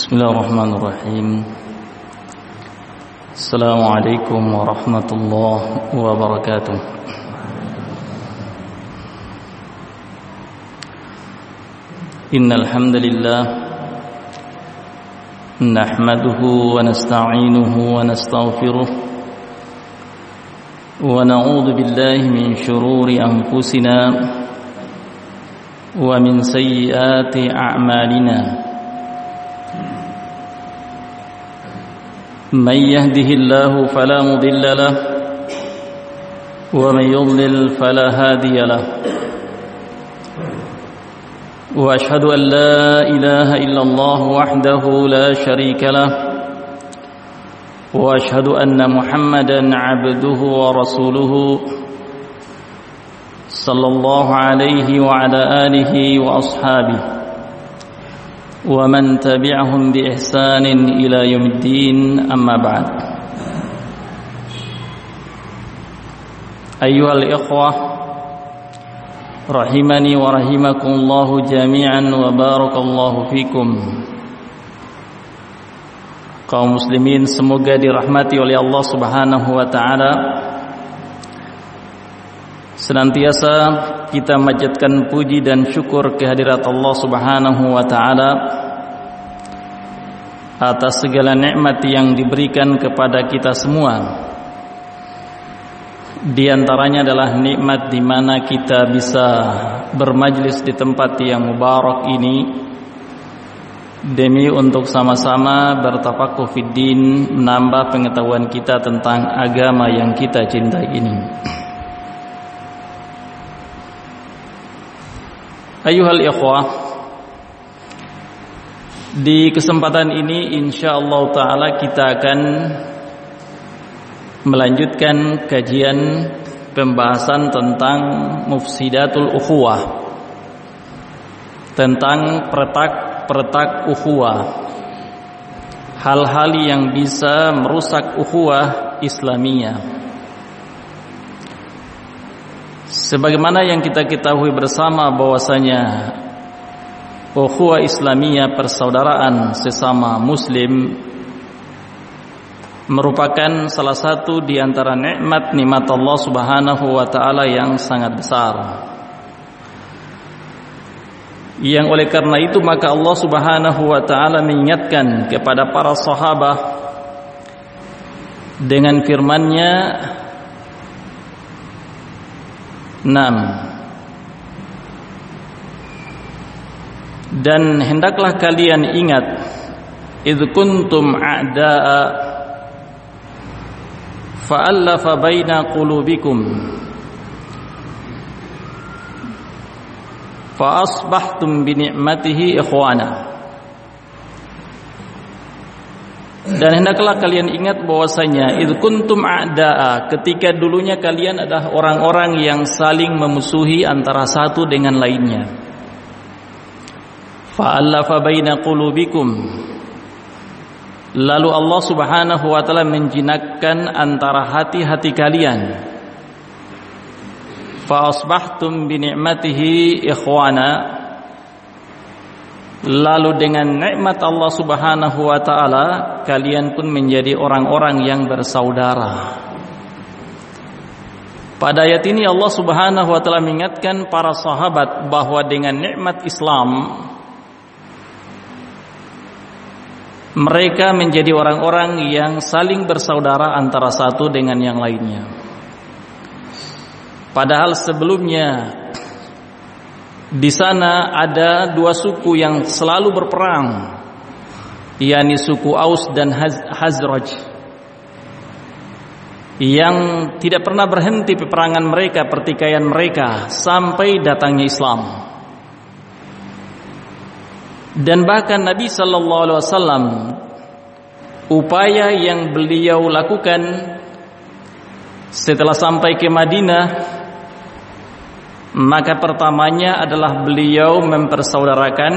Bismillahirrahmanirrahim. Assalamualaikum warahmatullahi wabarakatuh. Innal hamdalillah nahmaduhu wa nasta'inuhu wa nastaghfiruh wa na'udzu billahi min shururi anfusina wa min sayyiati a'malina. من يهده الله فلا مضل له ومن يضلل فلا هادي له وأشهد أن لا إله إلا الله وحده لا شريك له وأشهد أن محمدا عبده ورسوله صلى الله عليه وعلى آله وأصحابه ومن تبعهم بإحسان إلى يوم الدين أما بعد. أيها الإخوة رحمني ورحمكم الله جميعا وبارك الله فيكم. Kaum muslimin semoga dirahmati oleh Allah Subhanahu wa taala. Senantiasa kita manjatkan puji dan syukur kehadirat Allah Subhanahu wa taala atas segala nikmat yang diberikan kepada kita semua. Di antaranya adalah nikmat di mana kita bisa bermajlis di tempat yang mubarak ini demi untuk sama-sama bertafaqquh fid din, menambah pengetahuan kita tentang agama yang kita cintai ini. Ayuhal ikhwah, di kesempatan ini insyaallah ta'ala kita akan melanjutkan kajian pembahasan tentang mufsidatul ukhuwah, tentang peretak ukhuwah, hal-hal yang bisa merusak ukhuwah Islamiyah. Sebagaimana yang kita ketahui bersama bahwasanya ukhuwah Islamiyah, persaudaraan sesama muslim, merupakan salah satu di antara nikmat Allah Subhanahu wa taala yang sangat besar. Yang oleh karena itu maka Allah Subhanahu wa taala mengingatkan kepada para sahabat dengan firman-Nya, dan hendaklah kalian ingat idz kuntum a'da'a fa'alafa baina qulubikum fa asbahtum bi ni'matihi ikhwana. Dan hendaklah kalian ingat bahwasanya idz kuntum a'da'a, ketika dulunya kalian adalah orang-orang yang saling memusuhi antara satu dengan lainnya. Fa'alafa baina qulubikum, lalu Allah Subhanahu wa taala menjinakkan antara hati-hati kalian. Fa asbahtum bi ni'matihi ikhwana, lalu dengan nikmat Allah Subhanahu wa taala kalian pun menjadi orang-orang yang bersaudara. Pada ayat ini Allah Subhanahu wa taala mengingatkan para sahabat bahwa dengan nikmat Islam mereka menjadi orang-orang yang saling bersaudara antara satu dengan yang lainnya. Padahal sebelumnya di sana ada dua suku yang selalu berperang, yakni suku Aus dan Hazraj, yang tidak pernah berhenti peperangan mereka, pertikaian mereka sampai datangnya Islam. Dan bahkan Nabi sallallahu alaihi wasallam, upaya yang beliau lakukan setelah sampai ke Madinah, maka pertamanya adalah beliau mempersaudarakan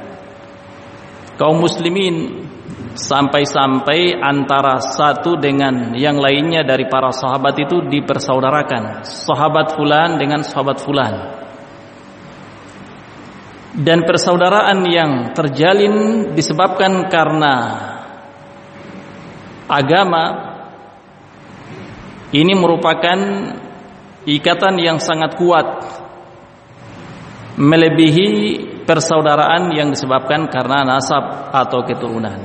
kaum muslimin, sampai-sampai antara satu dengan yang lainnya dari para sahabat itu dipersaudarakan, sahabat fulan dengan sahabat fulan. Dan persaudaraan yang terjalin disebabkan karena agama ini merupakan ikatan yang sangat kuat, melebihi persaudaraan yang disebabkan karena nasab atau keturunan.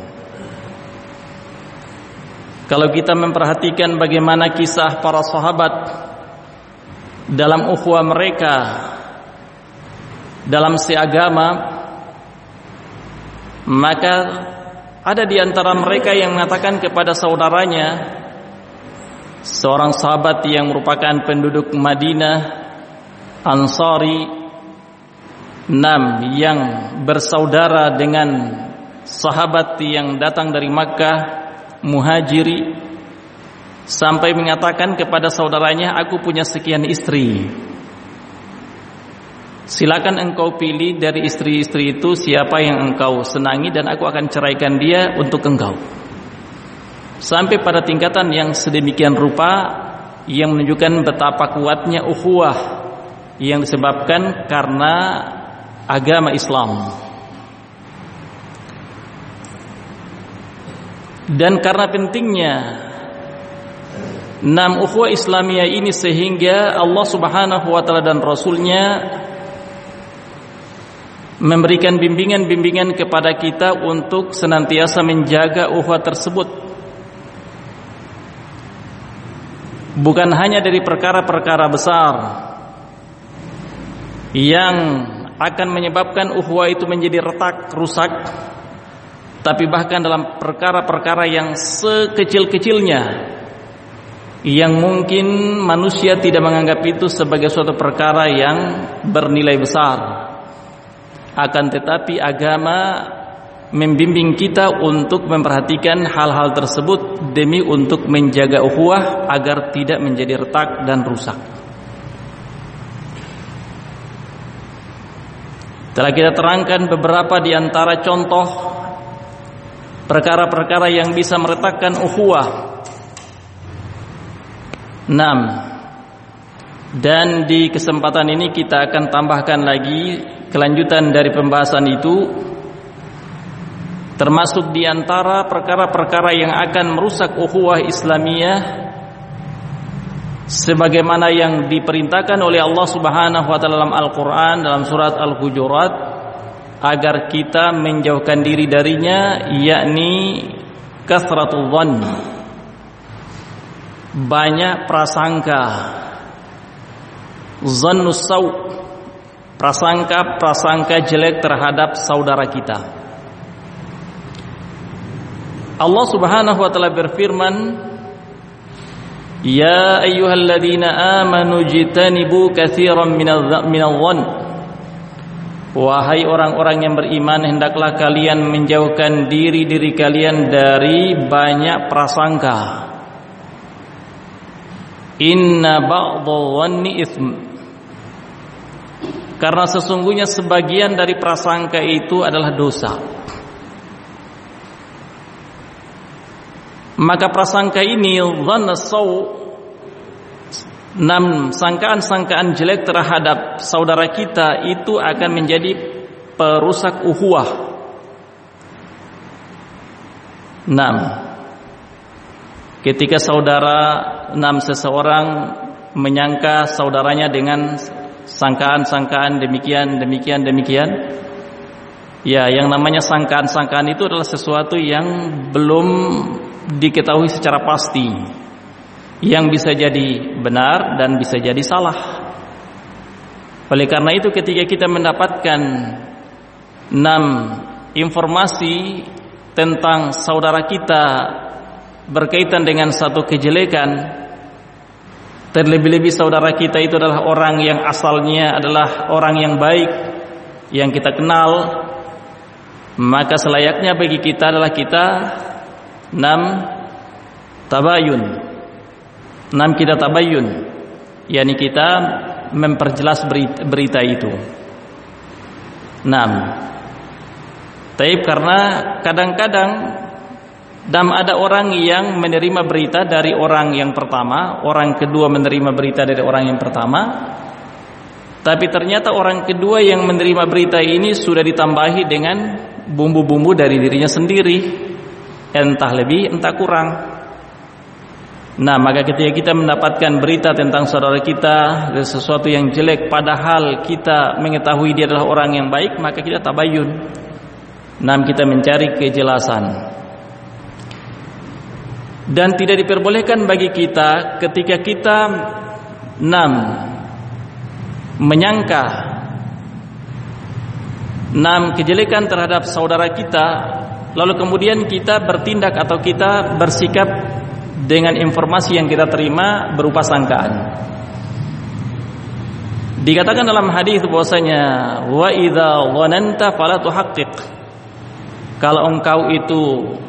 Kalau kita memperhatikan bagaimana kisah para sahabat dalam ukhuwah mereka dalam seagama, maka ada di antara mereka yang mengatakan kepada saudaranya, seorang sahabat yang merupakan penduduk Madinah, Ansari, yang bersaudara dengan sahabat yang datang dari Makkah, Muhajiri, sampai mengatakan kepada saudaranya, aku punya sekian istri, silakan engkau pilih dari istri-istri itu siapa yang engkau senangi dan aku akan ceraikan dia untuk engkau. Sampai pada tingkatan yang sedemikian rupa yang menunjukkan betapa kuatnya ukhuwah yang disebabkan karena agama Islam. Dan karena pentingnya ukhuwah Islamiyah ini, sehingga Allah Subhanahu wa taala dan Rasulnya memberikan bimbingan-bimbingan kepada kita untuk senantiasa menjaga ukhuwah tersebut, bukan hanya dari perkara-perkara besar yang akan menyebabkan ukhuwah itu menjadi retak, rusak, tapi bahkan dalam perkara-perkara yang sekecil-kecilnya, yang mungkin manusia tidak menganggap itu sebagai suatu perkara yang bernilai besar. Akan tetapi agama membimbing kita untuk memperhatikan hal-hal tersebut demi untuk menjaga ukhuwah agar tidak menjadi retak dan rusak. Telah kita terangkan beberapa di antara contoh perkara-perkara yang bisa meretakkan ukhuwah. 6. Dan di kesempatan ini kita akan tambahkan lagi kelanjutan dari pembahasan itu, termasuk di antara perkara-perkara yang akan merusak ukhuwah Islamiyah sebagaimana yang diperintahkan oleh Allah Subhanahu wa taala dalam Al-Qur'an dalam surat Al-Hujurat agar kita menjauhkan diri darinya, yakni kasratul dhann, banyak prasangka, zannus sau', prasangka jelek terhadap saudara kita. Allah Subhanahu wa taala berfirman, ya ayyuhalladzina amanu jitanibu katsiran minadh-dhann, wahai orang-orang yang beriman, hendaklah kalian menjauhkan diri kalian dari banyak prasangka. Inna ba'dadh-dhanni itsm, karena sesungguhnya sebagian dari prasangka itu adalah dosa. Maka prasangka ini, dhannas sau', sangkaan-sangkaan jelek terhadap saudara kita itu akan menjadi perusak ukhuwah. 6. Ketika seseorang menyangka saudaranya dengan sangkaan-sangkaan demikian, ya, yang namanya sangkaan-sangkaan itu adalah sesuatu yang belum diketahui secara pasti, yang bisa jadi benar dan bisa jadi salah. Oleh karena itu, ketika kita mendapatkan 6 informasi tentang saudara kita berkaitan dengan satu kejelekan, terlebih-lebih saudara kita itu adalah orang yang asalnya adalah orang yang baik, yang kita kenal, maka selayaknya bagi kita adalah kita 6 tabayun. 6 kita tabayun, yakni kita memperjelas berita itu. 6. Tapi karena kadang-kadang ada orang yang menerima berita dari orang yang pertama, orang kedua menerima berita dari orang yang pertama, Tapi ternyata orang kedua yang menerima berita ini sudah ditambahi dengan bumbu-bumbu dari dirinya sendiri, entah lebih entah kurang. Nah, maka ketika kita mendapatkan berita tentang saudara kita dari sesuatu yang jelek, padahal kita mengetahui dia adalah orang yang baik, maka kita tabayun. Nah, kita mencari kejelasan. Dan tidak diperbolehkan bagi kita ketika kita menyangka kejelekan terhadap saudara kita, lalu kemudian kita bertindak atau kita bersikap dengan informasi yang kita terima berupa sangkaan. Dikatakan dalam hadis bahwasanya wa idza dhananta fala tuhaqqiq. Kalau engkau itu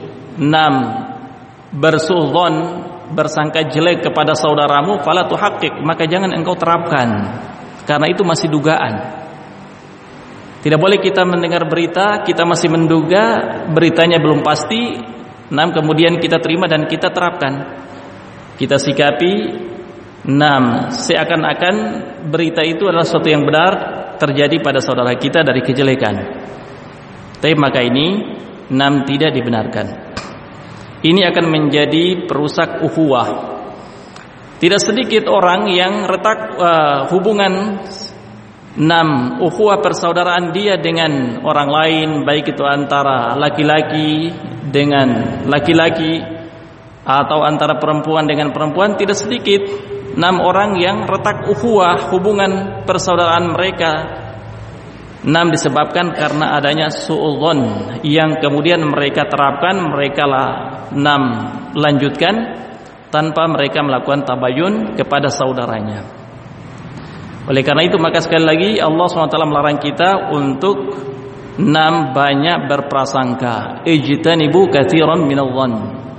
bersudzon, bersangka jelek kepada saudaramu, fala tuhaqqiq, maka jangan engkau terapkan, karena itu masih dugaan. Tidak boleh kita mendengar berita, kita masih menduga, beritanya belum pasti, kemudian kita terima dan kita terapkan. Kita sikapi seakan-akan berita itu adalah sesuatu yang benar terjadi pada saudara kita dari kejelekan. Tapi maka ini tidak dibenarkan. Ini akan menjadi perusak ukhuwah. Tidak sedikit orang yang retak hubungan ukhuwah persaudaraan dia dengan orang lain, baik itu antara laki-laki dengan laki-laki atau antara perempuan dengan perempuan. Tidak sedikit orang yang retak ukhuwah hubungan persaudaraan mereka disebabkan karena adanya su'udzon yang kemudian mereka terapkan, mereka lanjutkan tanpa mereka melakukan tabayun kepada saudaranya. Oleh karena itu maka sekali lagi Allah SWT melarang kita untuk banyak berprasangka. Ijtanibu katsiran minadh-dhann.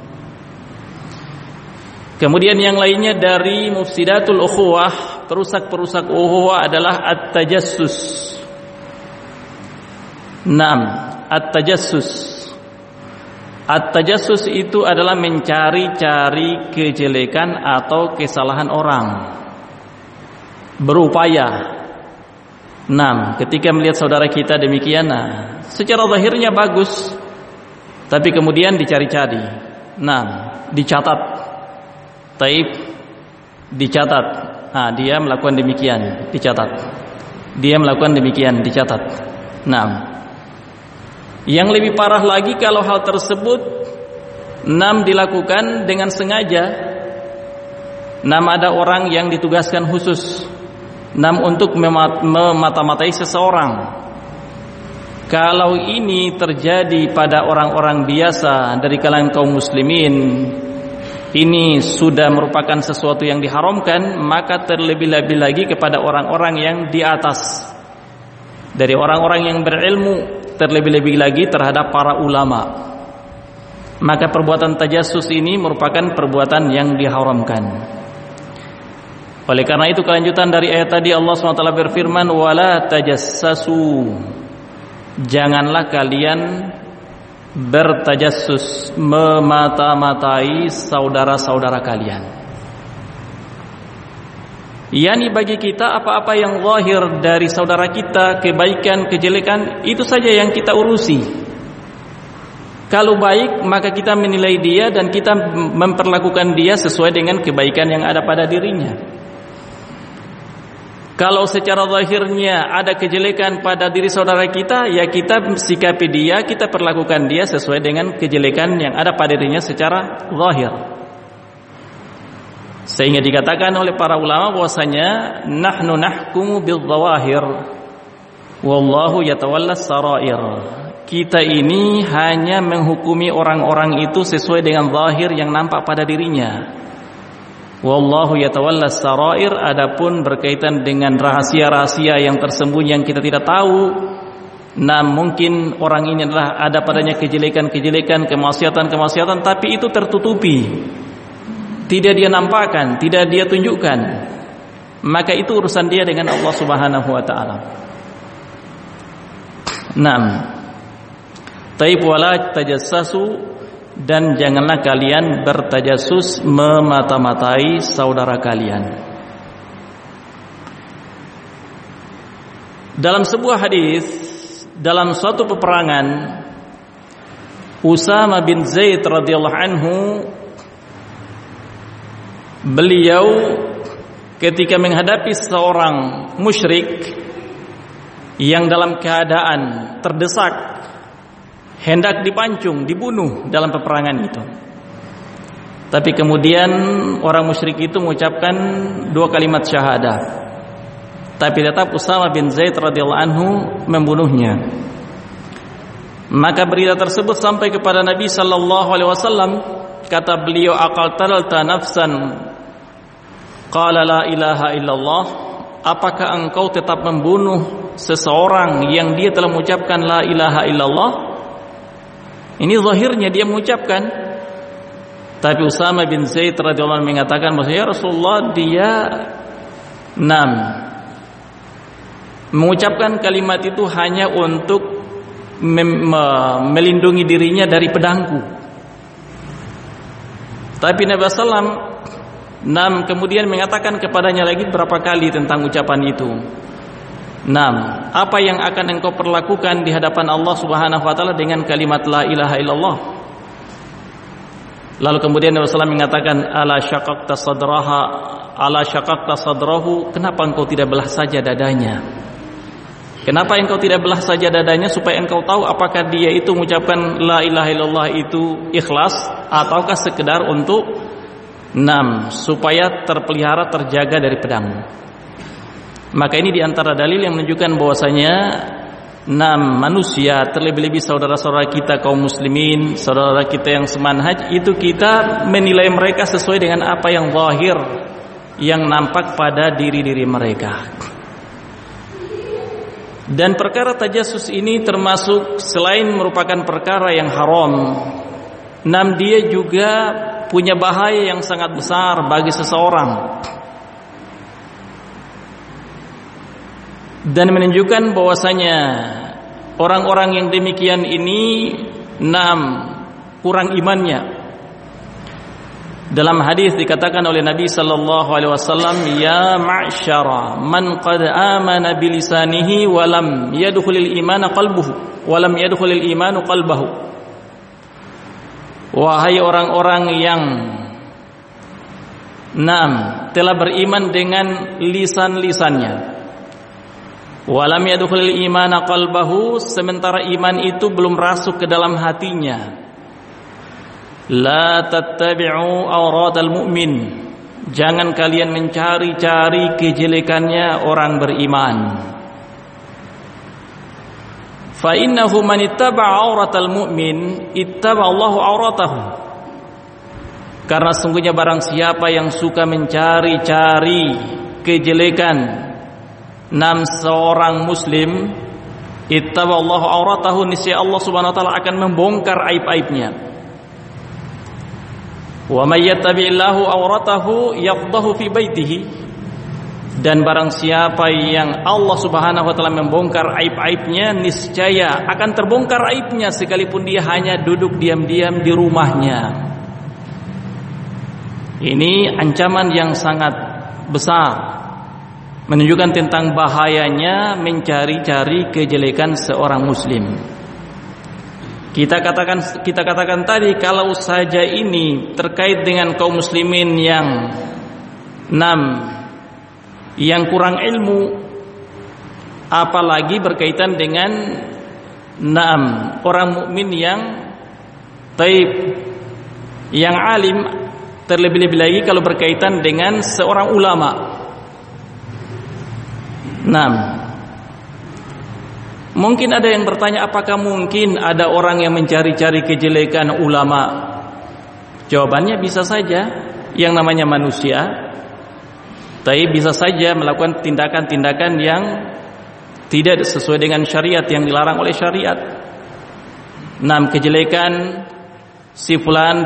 Kemudian yang lainnya dari mufsidatul ukhuwah, perusak-perusak ukhuwah adalah at-tajassus. At-tajassus. At-tajassus itu adalah mencari-cari kejelekan atau kesalahan orang. Berupaya ketika melihat saudara kita demikian, secara zahirnya bagus, tapi kemudian dicari-cari, dicatat, dicatat. Dia melakukan demikian, dicatat. Dia melakukan demikian, dicatat. Yang lebih parah lagi kalau hal tersebut dilakukan dengan sengaja. Ada orang yang ditugaskan khusus untuk memata-matai seseorang. Kalau ini terjadi pada orang-orang biasa dari kalangan kaum muslimin, ini sudah merupakan sesuatu yang diharamkan, maka terlebih-lebih lagi kepada orang-orang yang di atas, dari orang-orang yang berilmu, terlebih-lebih lagi terhadap para ulama. Maka perbuatan tajassus ini merupakan perbuatan yang diharamkan. Oleh karena itu kelanjutan dari ayat tadi Allah SWT berfirman, wala tajassasu, janganlah kalian bertajassus, memata-matai saudara-saudara kalian. Yani bagi kita apa-apa yang zahir dari saudara kita, kebaikan, kejelekan, itu saja yang kita urusi. Kalau baik maka kita menilai dia dan kita memperlakukan dia sesuai dengan kebaikan yang ada pada dirinya. Kalau secara zahirnya ada kejelekan pada diri saudara kita, ya kita sikapi dia, kita perlakukan dia sesuai dengan kejelekan yang ada pada dirinya secara zahir. Sehingga dikatakan oleh para ulama bahwasanya nahnu nahkumu bil-zawahir wallahu yatawallas sarair. Kita ini hanya menghukumi orang-orang itu sesuai dengan zahir yang nampak pada dirinya. Wallahu yatawallas sarair, adapun berkaitan dengan rahasia-rahasia yang tersembunyi yang kita tidak tahu, mungkin orang ini adalah ada padanya kejelekan-kejelekan, kemaksiatan-kemaksiatan, tapi itu tertutupi, tidak dia nampakkan, tidak dia tunjukkan, maka itu urusan dia dengan Allah Subhanahu wa taala. Taib wala tajassasu, dan janganlah kalian bertajassus, memata-matai saudara kalian. Dalam sebuah hadis, dalam suatu peperangan, Usama bin Zaid radhiyallahu anhu, beliau ketika menghadapi seorang musyrik yang dalam keadaan terdesak, hendak dipancung, dibunuh dalam peperangan itu. Tapi kemudian orang musyrik itu mengucapkan 2 kalimat syahadah. Tapi tetap Usama bin Zaid radhiyallahu anhu membunuhnya. Maka berita tersebut sampai kepada Nabi sallallahu alaihi wasallam. Kata beliau, aqaltalta nafsan qala la ilaha illallah. Apakah engkau tetap membunuh seseorang yang dia telah mengucapkan la ilaha illallah? Ini zahirnya dia mengucapkan. Tapi Usama bin Zaid radhiyallahu anhu mengatakan, "Ya Rasulullah, dia mengucapkan kalimat itu hanya untuk melindungi dirinya dari pedangku." Tapi Nabi SAW kemudian mengatakan kepadanya lagi berapa kali tentang ucapan itu. Apa yang akan engkau perlakukan di hadapan Allah Subhanahu wa taala dengan kalimat la ilaha illallah? Lalu kemudian Nabi SAW mengatakan, ala syaqaqta sadrahu, kenapa engkau tidak belah saja dadanya? Kenapa engkau tidak belah saja dadanya supaya engkau tahu apakah dia itu mengucapkan la ilaha illallah itu ikhlas ataukah sekedar untuk supaya terpelihara, terjaga dari pedang. Maka ini diantara dalil yang menunjukkan bahwasanya manusia, terlebih-lebih saudara-saudara kita kaum muslimin, saudara kita yang semanhaj, itu kita menilai mereka sesuai dengan apa yang zahir, yang nampak pada diri-diri mereka. Dan perkara tajassus ini termasuk selain merupakan perkara yang haram, dia juga punya bahaya yang sangat besar bagi seseorang. Dan menunjukkan bahwasanya orang-orang yang demikian ini kurang imannya. Dalam hadis dikatakan oleh Nabi sallallahu alaihi wasallam, ya ma'syara man qad amana bilisanihi wa lam yadkhulil imana qalbuhu wa lam yadkhulil imanu qalbahu. Wahai orang-orang yang telah beriman dengan lisan-lisannya, wa lam yadkhulil imana qalbahu, sementara iman itu belum rasuk ke dalam hatinya. La tattabi'u awratal mu'min, jangan kalian mencari-cari kejelekannya orang beriman. Fa innahu man ittaba'a awratal mu'min ittaba Allahu awratahu. Karena sungguhnya barang siapa yang suka mencari-cari kejelekan seorang muslim, ittaba Allahu awratahu, niscaya Allah Subhanahu wa taala akan membongkar aib-aibnya. Wa may yattabi'illahu awratahu yafdahu fi baitihi, dan barang siapa yang Allah Subhanahu wa taala membongkar aib-aibnya, niscaya akan terbongkar aibnya sekalipun dia hanya duduk diam-diam di rumahnya. Ini ancaman yang sangat besar, menunjukkan tentang bahayanya mencari-cari kejelekan seorang muslim. Kita katakan tadi, kalau saja ini terkait dengan kaum muslimin yang kurang ilmu, apalagi berkaitan dengan orang mukmin yang taib, yang alim, terlebih-lebih lagi kalau berkaitan dengan seorang ulama. Mungkin ada yang bertanya, apakah mungkin ada orang yang mencari-cari kejelekan ulama? Jawabannya bisa saja, yang namanya manusia, tapi bisa saja melakukan tindakan-tindakan yang tidak sesuai dengan syariat, yang dilarang oleh syariat. Kejelekan si fulan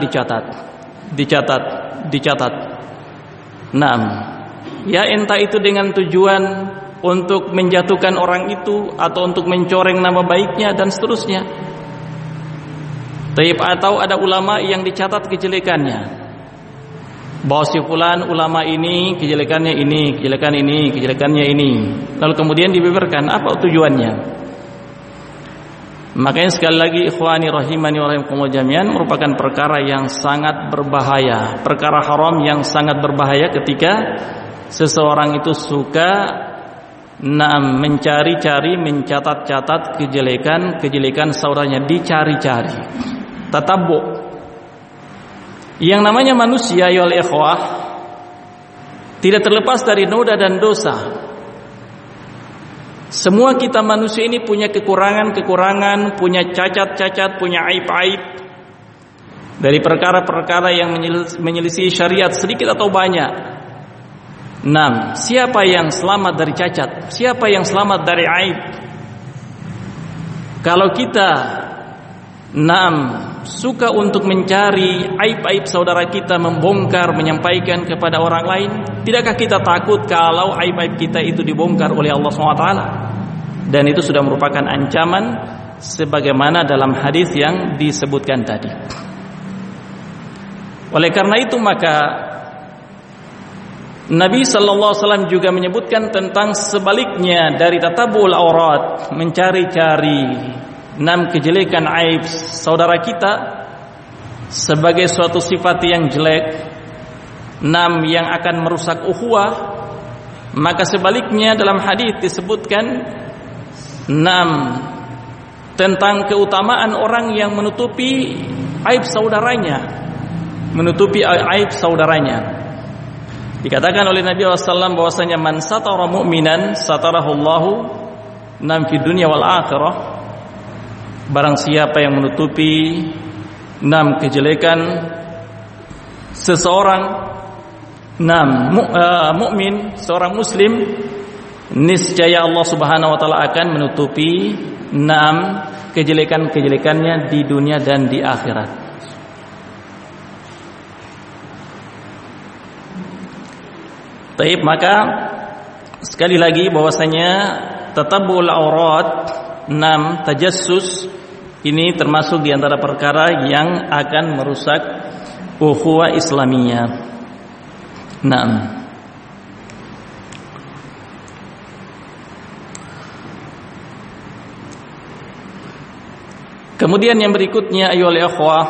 dicatat. Ya entah itu dengan tujuan untuk menjatuhkan orang itu atau untuk mencoreng nama baiknya dan seterusnya. Atau ada ulama yang dicatat kejelekannya. bahwa si fulan ulama ini kejelekannya ini, kejelekannya ini. Lalu kemudian dibeberkan apa tujuannya. Makanya sekali lagi ikhwani rahimani wa rahimakumullah jami'an, merupakan perkara yang sangat berbahaya, perkara haram yang sangat berbahaya ketika seseorang itu suka mencari-cari, mencatat-catat kejelekan saudaranya, dicari-cari. Tatabbu. Yang namanya manusia ya ikhwah tidak terlepas dari noda dan dosa. Semua kita manusia ini punya kekurangan-kekurangan, punya cacat-cacat, punya aib-aib dari perkara-perkara yang menyelisih syariat sedikit atau banyak. Siapa yang selamat dari cacat? Siapa yang selamat dari aib? Kalau kita suka untuk mencari aib-aib saudara kita, membongkar, menyampaikan kepada orang lain, tidakkah kita takut kalau aib-aib kita itu dibongkar oleh Allah SWT? Dan itu sudah merupakan ancaman sebagaimana dalam hadis yang disebutkan tadi. Oleh karena itu maka Nabi SAW juga menyebutkan tentang sebaliknya dari tatabul aurat, mencari-cari kejelekan aib saudara kita sebagai suatu sifat yang jelek, yang akan merusak ukhuwah. Maka sebaliknya dalam hadis disebutkan tentang keutamaan orang yang menutupi aib saudaranya, Dikatakan oleh Nabi SAW bahwasanya man satara mu'minan satarahullahu fi dunya wal akhirah. Barang siapa yang menutupi kejelekan seseorang mukmin, seorang muslim, niscaya Allah Subhanahu wa taala akan menutupi kejelekan-kejelekannya di dunia dan di akhirat. Taib, maka sekali lagi bahwasanya tatabul aurat, tajassus ini termasuk di antara perkara yang akan merusak ukhuwah Islamiyah. Kemudian yang berikutnya ayyuhal ikhwah,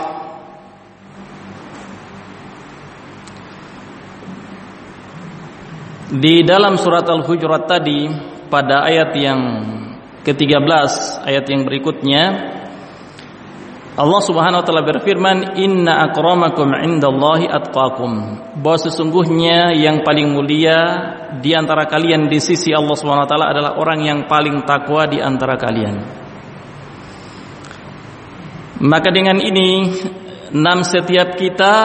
di dalam surat Al-Hujurat tadi pada ayat yang ke-13, ayat yang berikutnya Allah Subhanahu wa taala berfirman, inna akramakum indallahi atqakum, bahwa sesungguhnya yang paling mulia di antara kalian di sisi Allah Subhanahu wa taala adalah orang yang paling takwa di antara kalian. Maka dengan ini setiap kita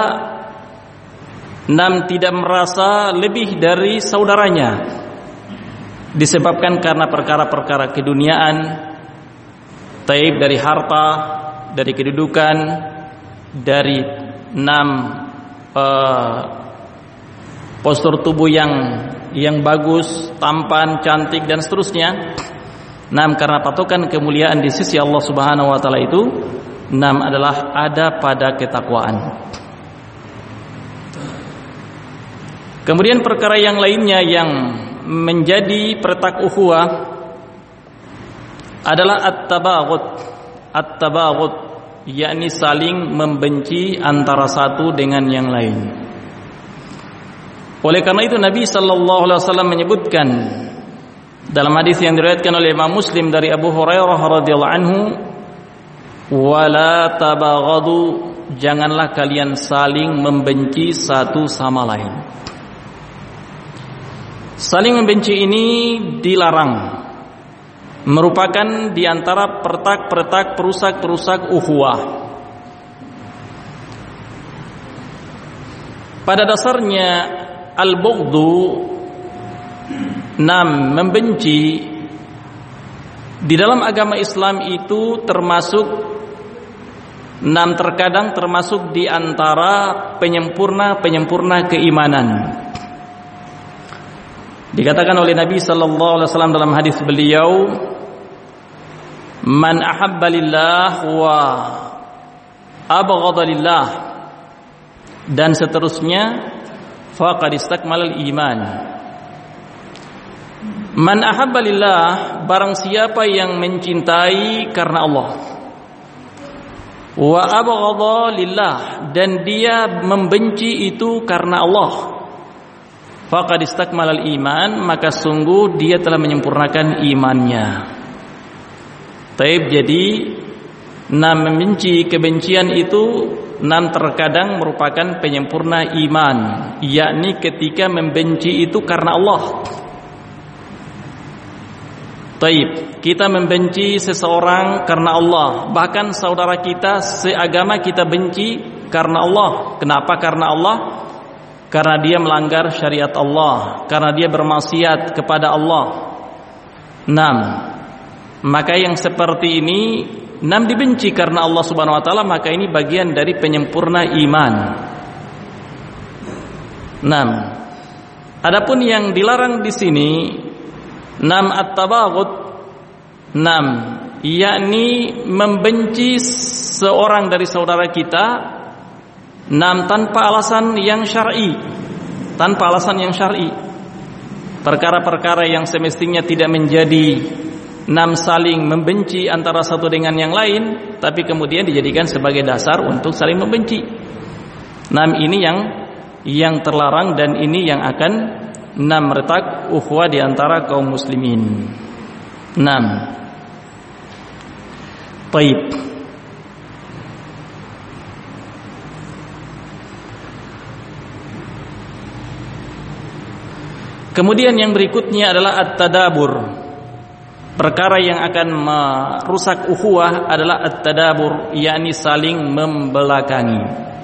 tidak merasa lebih dari saudaranya disebabkan karena perkara-perkara keduniaan, taib dari harta, dari kedudukan, dari postur tubuh yang bagus, tampan, cantik dan seterusnya. Karena patokan kemuliaan di sisi Allah Subhanahu wa taala itu adalah ada pada ketakwaan. Kemudian perkara yang lainnya yang menjadi peretak ukhuwah adalah at-tabaghut, yakni saling membenci antara satu dengan yang lain. Oleh karena itu Nabi sallallahu alaihi wasallam menyebutkan dalam hadis yang diriwayatkan oleh Imam Muslim dari Abu Hurairah radhiyallahu anhu, wala tabaghadu, janganlah kalian saling membenci satu sama lain. Saling membenci ini dilarang, merupakan di antara peretak-peretak perusak-perusak ukhuwah. Pada dasarnya al-bughdu, membenci di dalam agama Islam itu termasuk terkadang termasuk di antara penyempurna keimanan. Dikatakan oleh Nabi sallallahu alaihi wasallam dalam hadis beliau, man ahabba lillah wa abghadha lillah, dan seterusnya, faqad istakmalal iman. Man ahabba lillah, barang siapa yang mencintai karena Allah, wa abghadha lillah, dan dia membenci itu karena Allah, faqad istakmalal iman, maka sungguh dia telah menyempurnakan imannya. Taib, jadi membenci kebencian itu terkadang merupakan penyempurna iman, yakni ketika membenci itu karena Allah. Taib, kita membenci seseorang karena Allah, bahkan saudara kita seagama kita benci karena Allah. Kenapa karena Allah? Karena dia melanggar syariat Allah, karena dia bermaksiat kepada Allah. Maka yang seperti ini dibenci karena Allah Subhanahu wa taala, maka ini bagian dari penyempurna iman. Adapun yang dilarang di sini at-tabaghut, yakni membenci seorang dari saudara kita tanpa alasan yang syar'i, perkara-perkara yang semestinya tidak menjadi saling membenci antara satu dengan yang lain, tapi kemudian dijadikan sebagai dasar untuk saling membenci. Ini yang terlarang, dan ini yang akan meretak ukhuwah di antara kaum muslimin. Baik. Kemudian yang berikutnya adalah at-tadabur. Perkara yang akan merusak ukhuwah adalah at-tadabur, yakni saling membelakangi.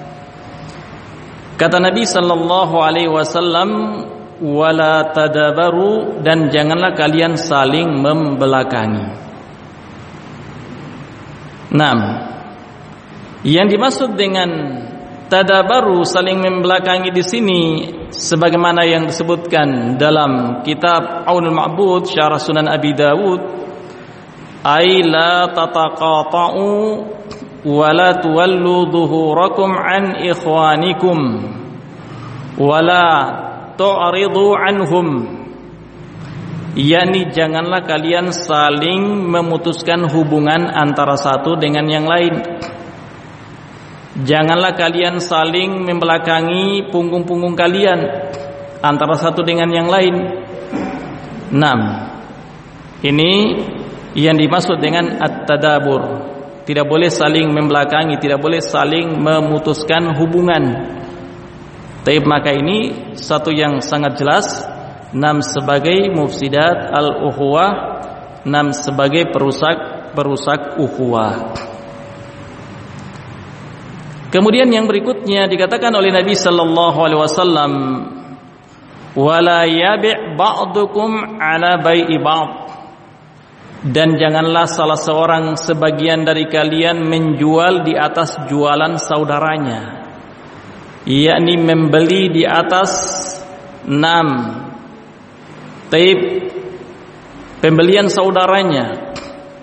Kata Nabi sallallahu alaihi wasallam, wala tadabaru, dan janganlah kalian saling membelakangi. Yang dimaksud dengan tadabaru, saling membelakangi di sini, sebagaimana yang disebutkan dalam kitab Aunul Ma'bud Syarah Sunan Abi Dawud, ay la tataqata'u wa la tuwallu dhuhurakum an ikhwanikum wa la tu'ridu anhum, yakni janganlah kalian saling memutuskan hubungan antara satu dengan yang lain. Janganlah kalian saling membelakangi punggung-punggung kalian antara satu dengan yang lain. Ini yang dimaksud dengan at-tadabur. Tidak boleh saling membelakangi, tidak boleh saling memutuskan hubungan. Tapi maka ini satu yang sangat jelas, sebagai mufsidat al-ukhuwah, sebagai perusak ukhuwah. Kemudian yang berikutnya dikatakan oleh Nabi sallallahu alaihi wasallam, wala yabi' ba'dukum ala bai'i ba'd, dan janganlah salah seorang sebagian dari kalian menjual di atas jualan saudaranya, yakni membeli di atas pembelian saudaranya.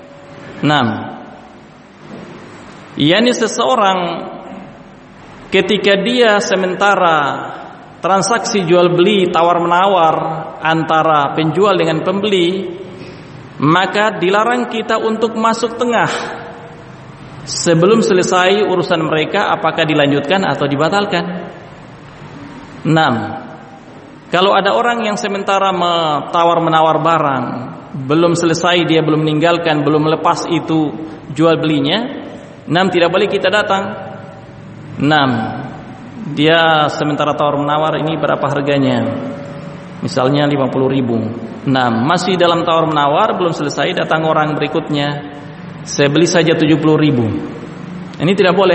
Yakni seseorang ketika dia sementara transaksi jual beli tawar menawar antara penjual dengan pembeli, maka dilarang kita untuk masuk tengah sebelum selesai urusan mereka, apakah dilanjutkan atau dibatalkan. Kalau ada orang yang sementara tawar menawar barang, belum selesai, dia belum meninggalkan, belum melepas itu jual belinya, tidak boleh kita datang. Dia sementara tawar menawar, ini berapa harganya? Misalnya 50.000. Masih dalam tawar menawar, belum selesai, datang orang berikutnya, saya beli saja 70.000. Ini tidak boleh.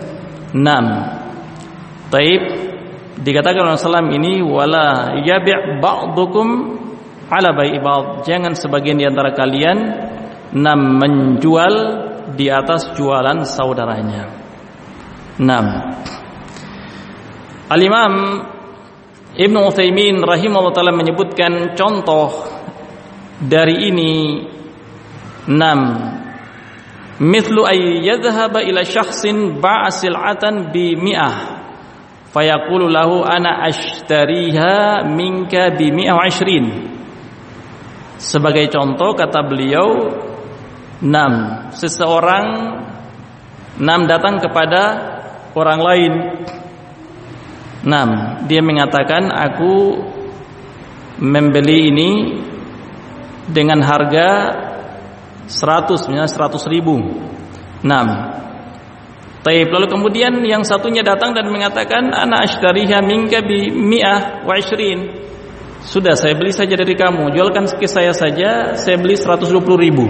Taib, dikatakan oleh Rasulullah ini, wala yabi' ba'dukum ala bai'i ba'd, jangan sebagian di antara kalian menjual di atas jualan saudaranya. Al-Imam Ibnu Utsaimin rahimahullah ta'ala menyebutkan contoh dari ini. Mithlu ay yadhhaba ila syakhsin ba'a sil'atan bi mi'ah fayaqulu lahu ana ashtariha minka bi 120. Sebagai contoh kata beliau, seseorang datang kepada orang lain. Dia mengatakan, aku membeli ini dengan harga 100 ribu. Taib. Lalu kemudian yang satunya datang dan mengatakan, ana ashtariha minka bi 120. Sudah, saya beli saja dari kamu, jualkan ke saya saja, saya beli 120 ribu.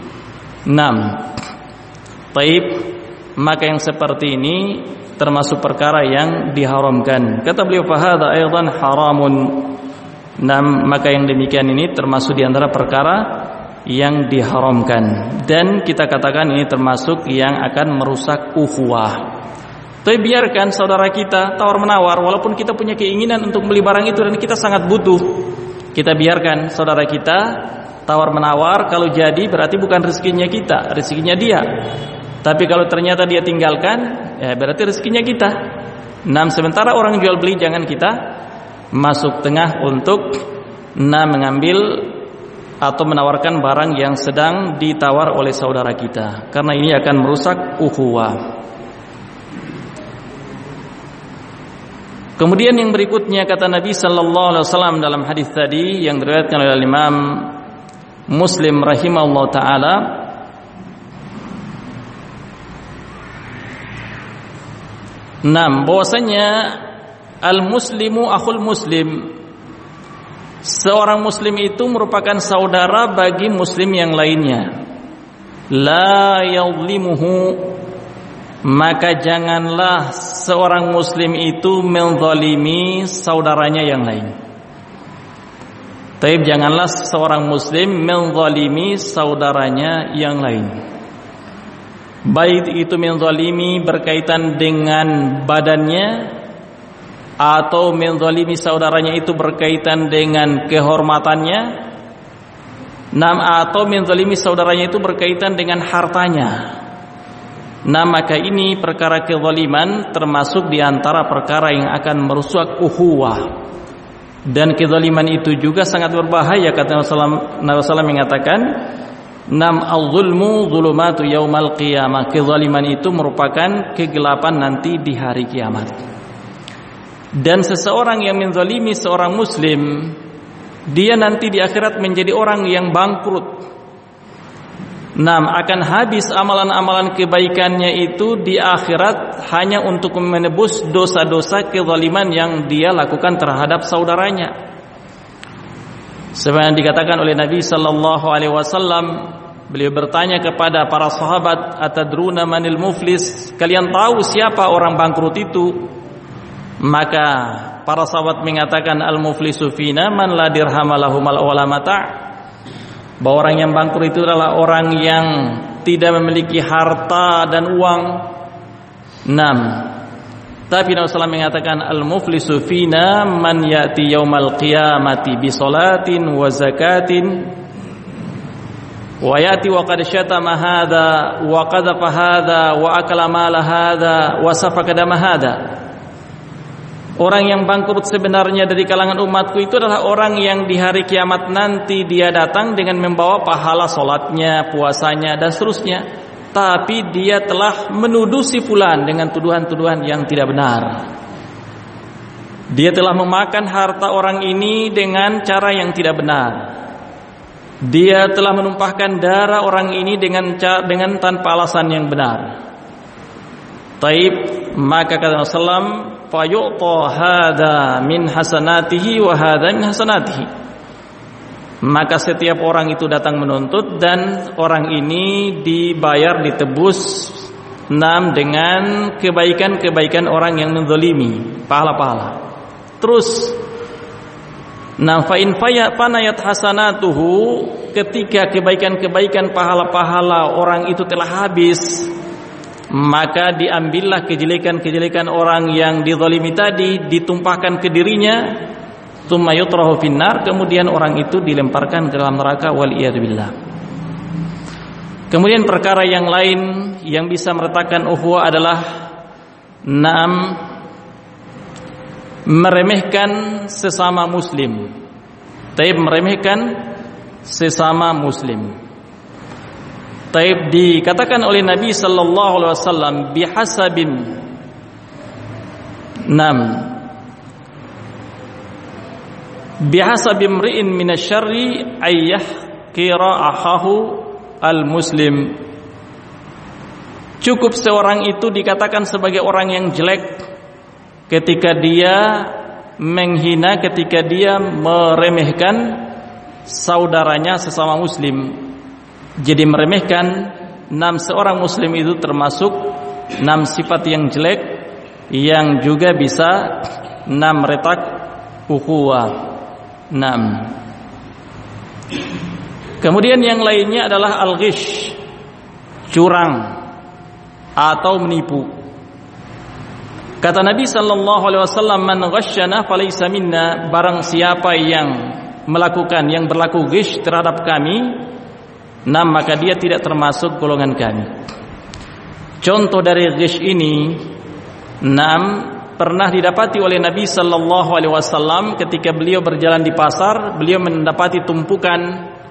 Taib. Maka yang seperti ini termasuk perkara yang diharamkan. Kata beliau, fahadha aidan haramun. Maka yang demikian ini termasuk di antara perkara yang diharamkan, dan kita katakan ini termasuk yang akan merusak ukhuwah. Tapi biarkan saudara kita tawar menawar, walaupun kita punya keinginan untuk beli barang itu dan kita sangat butuh, kita biarkan saudara kita tawar menawar. Kalau jadi berarti bukan rezekinya kita, rezekinya dia. Tapi kalau ternyata dia tinggalkan, ya berarti rezekinya kita. Sementara orang jual beli, jangan kita masuk tengah untuk mengambil atau menawarkan barang yang sedang ditawar oleh saudara kita, karena ini akan merusak ukhuwah. Kemudian yang berikutnya kata Nabi sallallahu alaihi wasallam dalam hadis tadi yang diriwayatkan oleh Imam Muslim rahimahullah taala, bahwasanya al-muslimu akhul muslim, seorang muslim itu merupakan saudara bagi muslim yang lainnya. La yadhlimuhu, maka janganlah seorang muslim itu menzalimi saudaranya yang lain. Taib, janganlah seorang muslim menzalimi saudaranya yang lain. Baik itu menzalimi berkaitan dengan badannya, atau menzalimi saudaranya itu berkaitan dengan kehormatannya, atau menzalimi saudaranya itu berkaitan dengan hartanya. Maka ini perkara kezaliman termasuk di antara perkara yang akan merusak ukhuwah. Dan kezaliman itu juga sangat berbahaya, kata Nabi SAW mengatakan, al-zulmu zulumatu yaumal qiyamah. Kezaliman itu merupakan kegelapan nanti di hari kiamat. Dan seseorang yang menzalimi seorang muslim, dia nanti di akhirat menjadi orang yang bangkrut. Akan habis amalan-amalan kebaikannya itu di akhirat hanya untuk menebus dosa-dosa kezaliman yang dia lakukan terhadap saudaranya. Sebagaimana dikatakan oleh Nabi sallallahu alaihi wasallam, beliau bertanya kepada para sahabat, atadruna manil muflis, kalian tahu siapa orang bangkrut itu? Maka para sahabat mengatakan, al-muflisu fina man la dirhamalahu mal wala mata', bahwa orang yang bangkrut itu adalah orang yang tidak memiliki harta dan uang. Tapi Nabi SAW mengatakan, al-muflisu fina man ya'ti yaumal qiyamati bi salatin wa zakatin wa ya'ti wa qad syatama hadha wa qadhafa hadha wa akala mala hadha wa safaka dama hadha. Orang yang bangkrut sebenarnya dari kalangan umatku itu adalah orang yang di hari kiamat nanti dia datang dengan membawa pahala solatnya, puasanya, dan seterusnya, tapi dia telah menuduh si fulan dengan tuduhan-tuduhan yang tidak benar. Dia telah memakan harta orang ini dengan cara yang tidak benar. Dia telah menumpahkan darah orang ini dengan tanpa alasan yang benar. Taib, maka kata Rasulullah, fayu'ta hadza min hasanatihi wa hadza min hasanatihi. Maka setiap orang itu datang menuntut dan orang ini dibayar, ditebus dengan kebaikan-kebaikan orang yang menzalimi, pahala-pahala. Terus fa in fanayat hasanatuhu, ketika kebaikan-kebaikan pahala-pahala orang itu telah habis, maka diambillah kejelekan-kejelekan orang yang dizalimi tadi, ditumpahkan ke dirinya, tsumma yutrahu finnar, kemudian orang itu dilemparkan ke dalam neraka, wal iyadzubillah. Kemudian perkara yang lain yang bisa meretakkan ukhuwah adalah meremehkan sesama muslim. Taib, meremehkan sesama muslim. Taib, dikatakan oleh Nabi sallallahu alaihi wasallam bihasabin bihasabi imri'in minasyarri ayyahqira akhahu al-muslim. Cukup seorang itu dikatakan sebagai orang yang jelek ketika dia menghina, ketika dia meremehkan saudaranya sesama muslim. Jadi meremehkan seorang muslim itu termasuk 6 sifat yang jelek yang juga bisa meretak ukhuwah. Kemudian yang lainnya adalah al-ghish, curang atau menipu. Kata Nabi sallallahu alaihi wasallam, man ghasyana falaysa minna, barang siapa yang melakukan, yang berlaku ghish terhadap kami, maka dia tidak termasuk golongan kami. Contoh dari ghish ini pernah didapati oleh Nabi sallallahu alaihi wasallam ketika beliau berjalan di pasar. Beliau mendapati tumpukan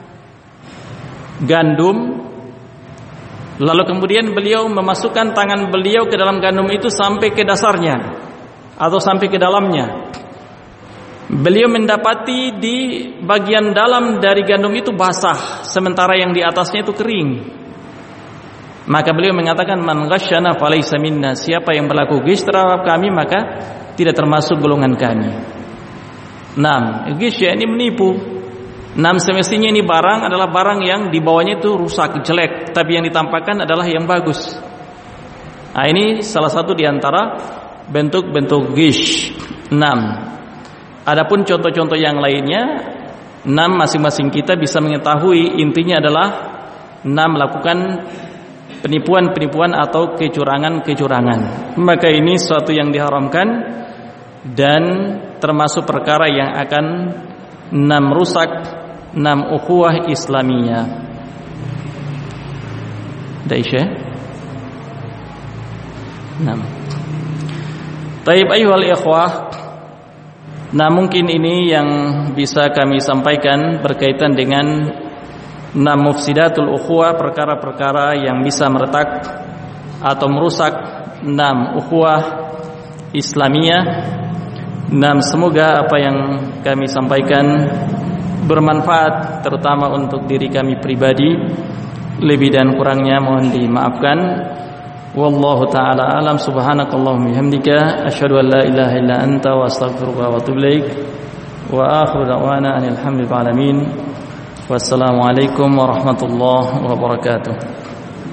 gandum, lalu kemudian beliau memasukkan tangan beliau ke dalam gandum itu sampai ke dasarnya atau sampai ke dalamnya. Beliau mendapati di bagian dalam dari gandum itu basah, sementara yang di atasnya itu kering. Maka beliau mengatakan, man ghasyana falaysa minna, siapa yang berlaku ghish terhadap kami maka tidak termasuk golongan kami. Ghish ya ini menipu. Semestinya ini barang adalah barang yang dibawanya itu rusak, jelek, tapi yang ditampakkan adalah yang bagus. Ini salah satu di antara bentuk-bentuk ghish. Adapun contoh-contoh yang lainnya, masing-masing kita bisa mengetahui intinya adalah melakukan penipuan-penipuan atau kecurangan-kecurangan. Maka ini suatu yang diharamkan dan termasuk perkara yang akan merusak ukhuwah Islamiyah. Daisha. Taib ayyuhal ikhwah. Mungkin ini yang bisa kami sampaikan berkaitan dengan mufsidatul ukhuwah, perkara-perkara yang bisa meretak atau merusak ukhuwah Islamiyah. Semoga apa yang kami sampaikan bermanfaat, terutama untuk diri kami pribadi. Lebih dan kurangnya mohon dimaafkan. Wallahu ta'ala alam. Subhanakallahumma bihamdika asyhadu an la ilaha illa anta wa astaghfiruka wa atubu ilaik. Wa akhiru da'wana alhamdulillahi rabbil alamin. Wassalamualaikum warahmatullahi wabarakatuh.